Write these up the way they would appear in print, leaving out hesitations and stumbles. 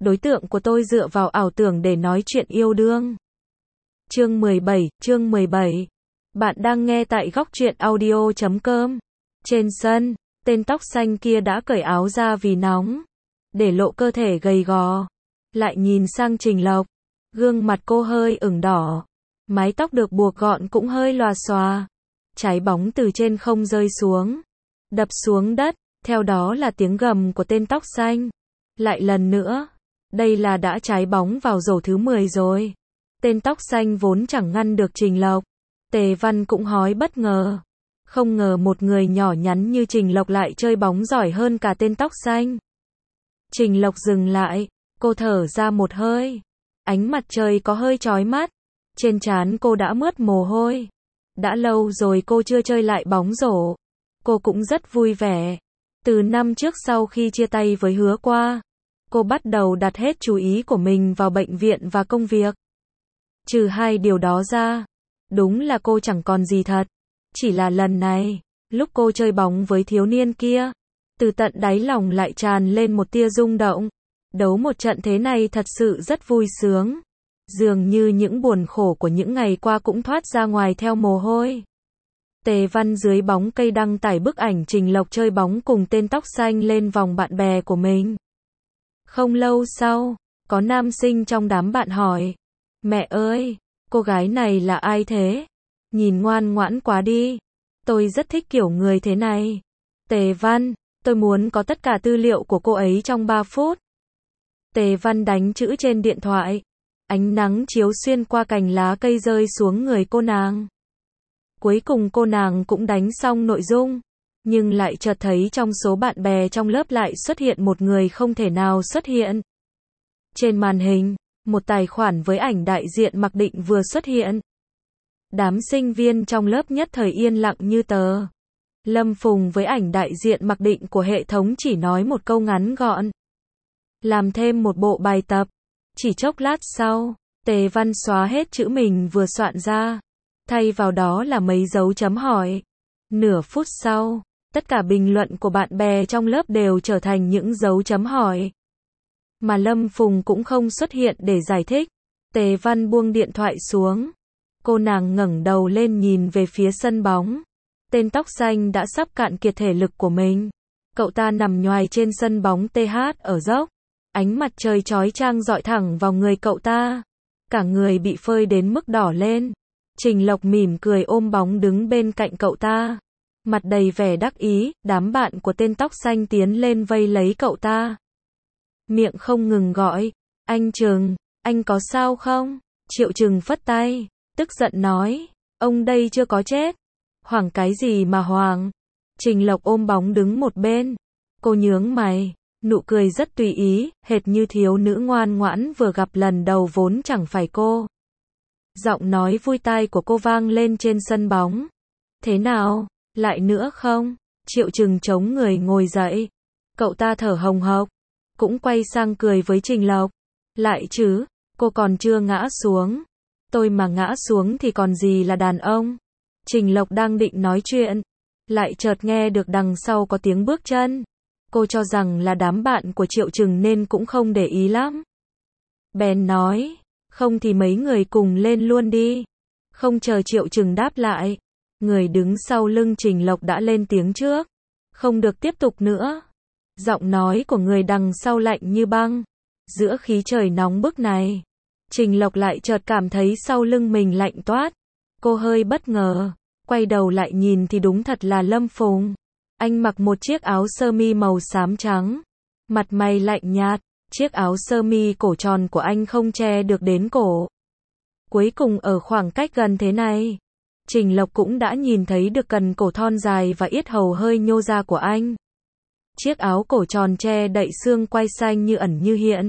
đối tượng của tôi dựa vào ảo tưởng để nói chuyện yêu đương. Chương 17. Bạn đang nghe tại góc truyện audio.com. Trên sân, tên tóc xanh kia đã cởi áo ra vì nóng, để lộ cơ thể gầy gò. Lại nhìn sang Trình Lộc, gương mặt cô hơi ửng đỏ, mái tóc được buộc gọn cũng hơi lòa xòa. Trái bóng từ trên không rơi xuống, đập xuống đất, theo đó là tiếng gầm của tên tóc xanh. Lại lần nữa, đây là đã trái bóng vào rổ thứ 10 rồi. Tên tóc xanh vốn chẳng ngăn được Trình Lộc. Tề Văn cũng hói bất ngờ. Không ngờ một người nhỏ nhắn như Trình Lộc lại chơi bóng giỏi hơn cả tên tóc xanh. Trình Lộc dừng lại, cô thở ra một hơi. Ánh mặt trời có hơi chói mắt. Trên trán cô đã mướt mồ hôi. Đã lâu rồi cô chưa chơi lại bóng rổ. Cô cũng rất vui vẻ. Từ năm trước sau khi chia tay với Hứa Qua, cô bắt đầu đặt hết chú ý của mình vào bệnh viện và công việc. Trừ hai điều đó ra, đúng là cô chẳng còn gì thật. Chỉ là lần này, lúc cô chơi bóng với thiếu niên kia, từ tận đáy lòng lại tràn lên một tia rung động. Đấu một trận thế này thật sự rất vui sướng. Dường như những buồn khổ của những ngày qua cũng thoát ra ngoài theo mồ hôi. Tề Văn dưới bóng cây đăng tải bức ảnh Trình Lộc chơi bóng cùng tên tóc xanh lên vòng bạn bè của mình. Không lâu sau, có nam sinh trong đám bạn hỏi: "Mẹ ơi, cô gái này là ai thế? Nhìn ngoan ngoãn quá đi. Tôi rất thích kiểu người thế này." Tề Văn: "Tôi muốn có tất cả tư liệu của cô ấy trong 3 phút." Tề Văn đánh chữ trên điện thoại. Ánh nắng chiếu xuyên qua cành lá cây rơi xuống người cô nàng. Cuối cùng cô nàng cũng đánh xong nội dung, nhưng lại chợt thấy trong số bạn bè trong lớp lại xuất hiện một người không thể nào xuất hiện. Trên màn hình, một tài khoản với ảnh đại diện Mạc Định vừa xuất hiện. Đám sinh viên trong lớp nhất thời yên lặng như tờ. Lâm Phùng với ảnh đại diện Mạc Định của hệ thống chỉ nói một câu ngắn gọn: "Làm thêm một bộ bài tập." Chỉ chốc lát sau, Tề Văn xóa hết chữ mình vừa soạn ra, thay vào đó là mấy dấu chấm hỏi. Nửa phút sau, tất cả bình luận của bạn bè trong lớp đều trở thành những dấu chấm hỏi. Mà Lâm Phùng cũng không xuất hiện để giải thích. Tề Văn buông điện thoại xuống. Cô nàng ngẩng đầu lên nhìn về phía sân bóng. Tên tóc xanh đã sắp cạn kiệt thể lực của mình. Cậu ta nằm nhoài trên sân bóng TH ở dốc. Ánh mặt trời chói chang rọi thẳng vào người cậu ta. Cả người bị phơi đến mức đỏ lên. Trình Lộc mỉm cười ôm bóng đứng bên cạnh cậu ta. Mặt đầy vẻ đắc ý, đám bạn của tên tóc xanh tiến lên vây lấy cậu ta. Miệng không ngừng gọi: "Anh Trừng, anh có sao không?" Triệu Trừng phất tay, tức giận nói: "Ông đây chưa có chết. Hoảng cái gì mà hoảng." Trình Lộc ôm bóng đứng một bên. Cô nhướng mày, nụ cười rất tùy ý, hệt như thiếu nữ ngoan ngoãn vừa gặp lần đầu vốn chẳng phải cô. Giọng nói vui tai của cô vang lên trên sân bóng. "Thế nào, lại nữa không?" Triệu Trừng chống người ngồi dậy. Cậu ta thở hồng hộc, cũng quay sang cười với Trình Lộc. "Lại chứ, cô còn chưa ngã xuống. Tôi mà ngã xuống thì còn gì là đàn ông." Trình Lộc đang định nói chuyện, lại chợt nghe được đằng sau có tiếng bước chân. Cô cho rằng là đám bạn của Triệu Trừng nên cũng không để ý lắm. Bèn nói: "Không thì mấy người cùng lên luôn đi." Không chờ Triệu Trừng đáp lại, người đứng sau lưng Trình Lộc đã lên tiếng trước: "Không được tiếp tục nữa." Giọng nói của người đằng sau lạnh như băng. Giữa khí trời nóng bức này, Trình Lộc lại chợt cảm thấy sau lưng mình lạnh toát. Cô hơi bất ngờ, quay đầu lại nhìn thì đúng thật là Lâm Phùng. Anh mặc một chiếc áo sơ mi màu xám trắng, mặt mày lạnh nhạt, chiếc áo sơ mi cổ tròn của anh không che được đến cổ. Cuối cùng ở khoảng cách gần thế này, Trình Lộc cũng đã nhìn thấy được cần cổ thon dài và yết hầu hơi nhô ra của anh. Chiếc áo cổ tròn che đậy xương quai xanh như ẩn như hiện.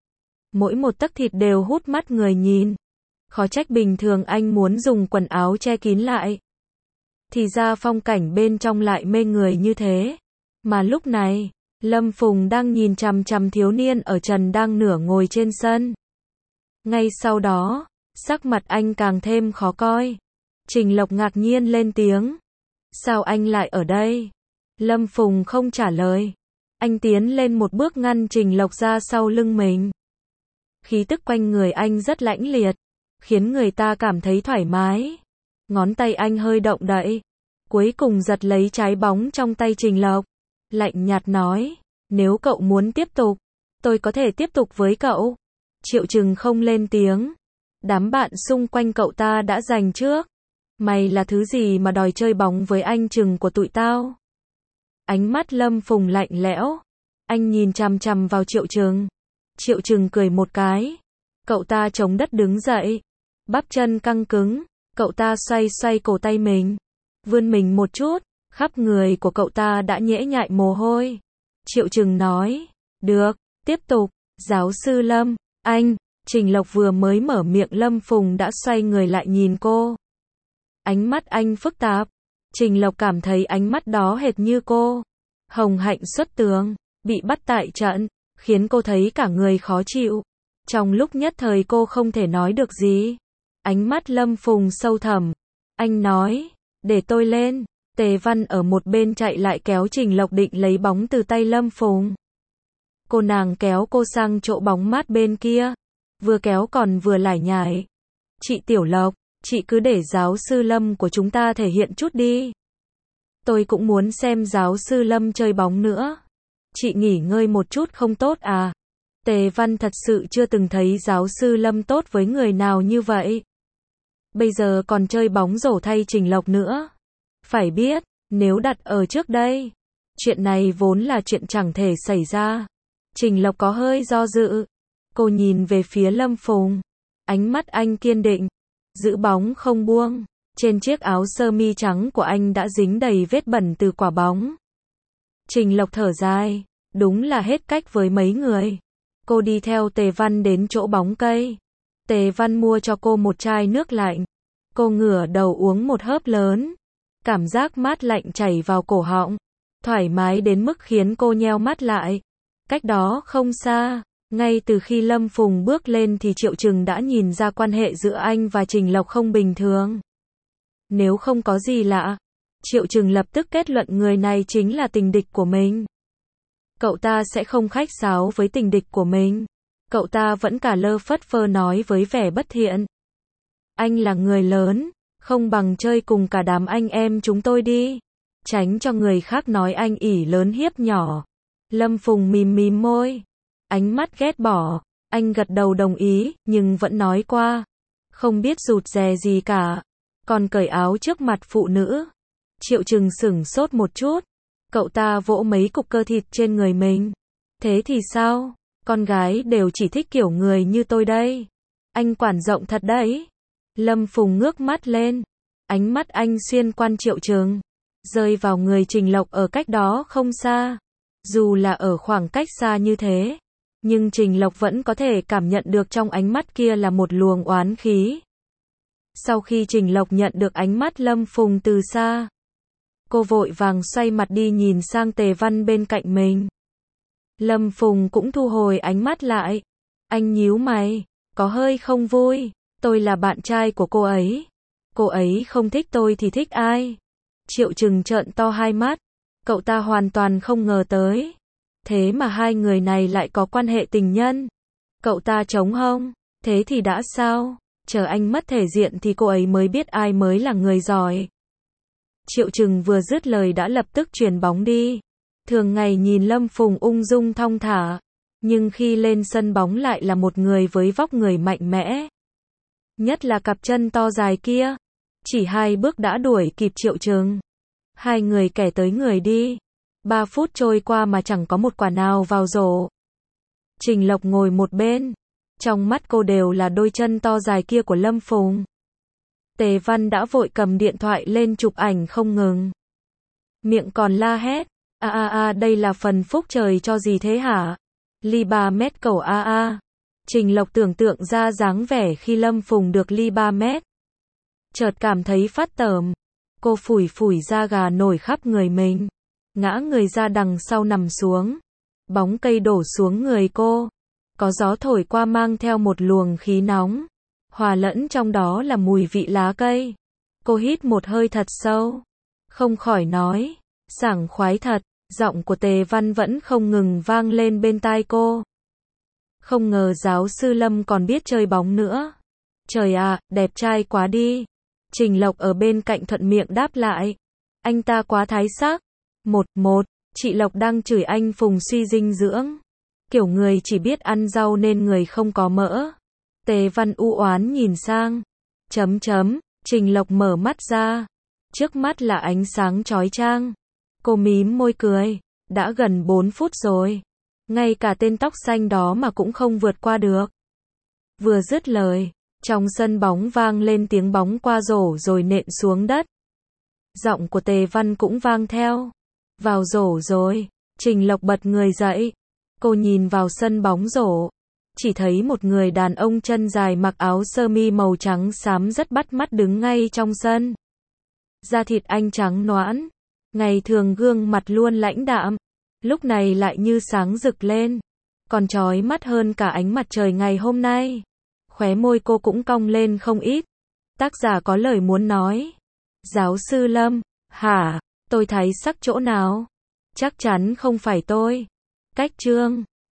Mỗi một tấc thịt đều hút mắt người nhìn. Khó trách bình thường anh muốn dùng quần áo che kín lại. Thì ra phong cảnh bên trong lại mê người như thế. Mà lúc này, Lâm Phùng đang nhìn chằm chằm thiếu niên ở trần đang nửa ngồi trên sân. Ngay sau đó, sắc mặt anh càng thêm khó coi. Trình Lộc ngạc nhiên lên tiếng: "Sao anh lại ở đây?" Lâm Phùng không trả lời. Anh tiến lên một bước ngăn Trình Lộc ra sau lưng mình. Khí tức quanh người anh rất lãnh liệt, khiến người ta cảm thấy thoải mái. Ngón tay anh hơi động đậy, cuối cùng giật lấy trái bóng trong tay Trình Lộc. Lạnh nhạt nói, nếu cậu muốn tiếp tục, tôi có thể tiếp tục với cậu. Triệu Chừng không lên tiếng. Đám bạn xung quanh cậu ta đã giành trước. Mày là thứ gì mà đòi chơi bóng với anh Chừng của tụi tao? Ánh mắt Lâm Phùng lạnh lẽo. Anh nhìn chằm chằm vào Triệu Chừng. Triệu Chừng cười một cái. Cậu ta chống đất đứng dậy. Bắp chân căng cứng. Cậu ta xoay xoay cổ tay mình. Vươn mình một chút. Khắp người của cậu ta đã nhễ nhại mồ hôi. Triệu Chừng nói. Được, tiếp tục. Giáo sư Lâm, anh. Trình Lộc vừa mới mở miệng Lâm Phùng đã xoay người lại nhìn cô. Ánh mắt anh phức tạp. Trình Lộc cảm thấy ánh mắt đó hệt như cô. Hồng hạnh xuất tướng, bị bắt tại trận, khiến cô thấy cả người khó chịu. Trong lúc nhất thời cô không thể nói được gì. Ánh mắt Lâm Phùng sâu thẳm. Anh nói, để tôi lên. Tề Văn ở một bên chạy lại kéo Trình Lộc định lấy bóng từ tay Lâm Phùng. Cô nàng kéo cô sang chỗ bóng mát bên kia. Vừa kéo còn vừa lải nhải. Chị Tiểu Lộc, chị cứ để giáo sư Lâm của chúng ta thể hiện chút đi. Tôi cũng muốn xem giáo sư Lâm chơi bóng nữa. Chị nghỉ ngơi một chút không tốt à? Tề Văn thật sự chưa từng thấy giáo sư Lâm tốt với người nào như vậy. Bây giờ còn chơi bóng rổ thay Trình Lộc nữa. Phải biết, nếu đặt ở trước đây, chuyện này vốn là chuyện chẳng thể xảy ra. Trình Lộc có hơi do dự. Cô nhìn về phía Lâm Phùng. Ánh mắt anh kiên định. Giữ bóng không buông. Trên chiếc áo sơ mi trắng của anh đã dính đầy vết bẩn từ quả bóng. Trình Lộc thở dài. Đúng là hết cách với mấy người. Cô đi theo Tề Văn đến chỗ bóng cây. Tề Văn mua cho cô một chai nước lạnh. Cô ngửa đầu uống một hớp lớn. Cảm giác mát lạnh chảy vào cổ họng. Thoải mái đến mức khiến cô nheo mắt lại. Cách đó không xa. Ngay từ khi Lâm Phùng bước lên thì Triệu Chừng đã nhìn ra quan hệ giữa anh và Trình Lộc không bình thường. Nếu không có gì lạ, Triệu Chừng lập tức kết luận người này chính là tình địch của mình. Cậu ta sẽ không khách sáo với tình địch của mình. Cậu ta vẫn cả lơ phất phơ nói với vẻ bất thiện. Anh là người lớn, không bằng chơi cùng cả đám anh em chúng tôi đi. Tránh cho người khác nói anh ỷ lớn hiếp nhỏ. Lâm Phùng mím mím môi. Ánh mắt ghét bỏ. Anh gật đầu đồng ý, nhưng vẫn nói qua. Không biết rụt rè gì cả. Còn cởi áo trước mặt phụ nữ. Triệu Chừng sửng sốt một chút. Cậu ta vỗ mấy cục cơ thịt trên người mình. Thế thì sao? Con gái đều chỉ thích kiểu người như tôi đây. Anh quản rộng thật đấy. Lâm Phùng ngước mắt lên. Ánh mắt anh xuyên qua Triệu Chừng. Rơi vào người Trình Lộc ở cách đó không xa. Dù là ở khoảng cách xa như thế. Nhưng Trình Lộc vẫn có thể cảm nhận được trong ánh mắt kia là một luồng oán khí. Sau khi Trình Lộc nhận được ánh mắt Lâm Phùng từ xa, cô vội vàng xoay mặt đi nhìn sang Tề Văn bên cạnh mình. Lâm Phùng cũng thu hồi ánh mắt lại. Anh nhíu mày, có hơi không vui. Tôi là bạn trai của cô ấy. Cô ấy không thích tôi thì thích ai? Triệu Chừng trợn to hai mắt. Cậu ta hoàn toàn không ngờ tới. Thế mà hai người này lại có quan hệ tình nhân. Cậu ta trống hông. Thế thì đã sao? Chờ anh mất thể diện thì cô ấy mới biết ai mới là người giỏi. Triệu Chừng vừa dứt lời đã lập tức chuyền bóng đi. Thường ngày nhìn Lâm Phùng ung dung thong thả. Nhưng khi lên sân bóng lại là một người với vóc người mạnh mẽ. Nhất là cặp chân to dài kia. Chỉ 2 bước đã đuổi kịp Triệu Chừng. Hai người kẻ tới người đi. 3 phút trôi qua mà chẳng có một quả nào vào rổ. Trình Lộc ngồi một bên. Trong mắt cô đều là đôi chân to dài kia của Lâm Phùng. Tề Văn đã vội cầm điện thoại lên chụp ảnh không ngừng. Miệng còn la hét. Đây là phần phúc trời cho gì thế hả? Ly 3 mét cầu Trình Lộc tưởng tượng ra dáng vẻ khi Lâm Phùng được ly 3 mét. Chợt cảm thấy phát tởm. Cô phủi phủi da gà nổi khắp người mình. Ngã người ra đằng sau nằm xuống. Bóng cây đổ xuống người cô. Có gió thổi qua mang theo một luồng khí nóng. Hòa lẫn trong đó là mùi vị lá cây. Cô hít một hơi thật sâu. Không khỏi nói. Sảng khoái thật. Giọng của Tề Văn vẫn không ngừng vang lên bên tai cô. Không ngờ giáo sư Lâm còn biết chơi bóng nữa. Trời ạ, đẹp trai quá đi. Trình Lộc ở bên cạnh thuận miệng đáp lại. Anh ta quá thái sắc. 11. Chị Lộc đang chửi anh Phùng suy dinh dưỡng. Kiểu người chỉ biết ăn rau nên người không có mỡ. Tề Văn u oán nhìn sang. Trình Lộc mở mắt ra. Trước mắt là ánh sáng chói chang. Cô mím môi cười. Đã gần 4 phút rồi. Ngay cả tên tóc xanh đó mà cũng không vượt qua được. Vừa dứt lời, trong sân bóng vang lên tiếng bóng qua rổ rồi nện xuống đất. Giọng của Tề Văn cũng vang theo. Vào rổ rồi. Trình Lộc bật người dậy. Cô nhìn vào sân bóng rổ. Chỉ thấy một người đàn ông chân dài mặc áo sơ mi màu trắng xám rất bắt mắt đứng ngay trong sân. Da thịt anh trắng nõn. Ngày thường gương mặt luôn lãnh đạm. Lúc này lại như sáng rực lên. Còn chói mắt hơn cả ánh mặt trời ngày hôm nay. Khóe môi cô cũng cong lên không ít. Tác giả có lời muốn nói. Giáo sư Lâm, hả? Tôi thấy sắc chỗ nào? Chắc chắn không phải tôi. Cách chương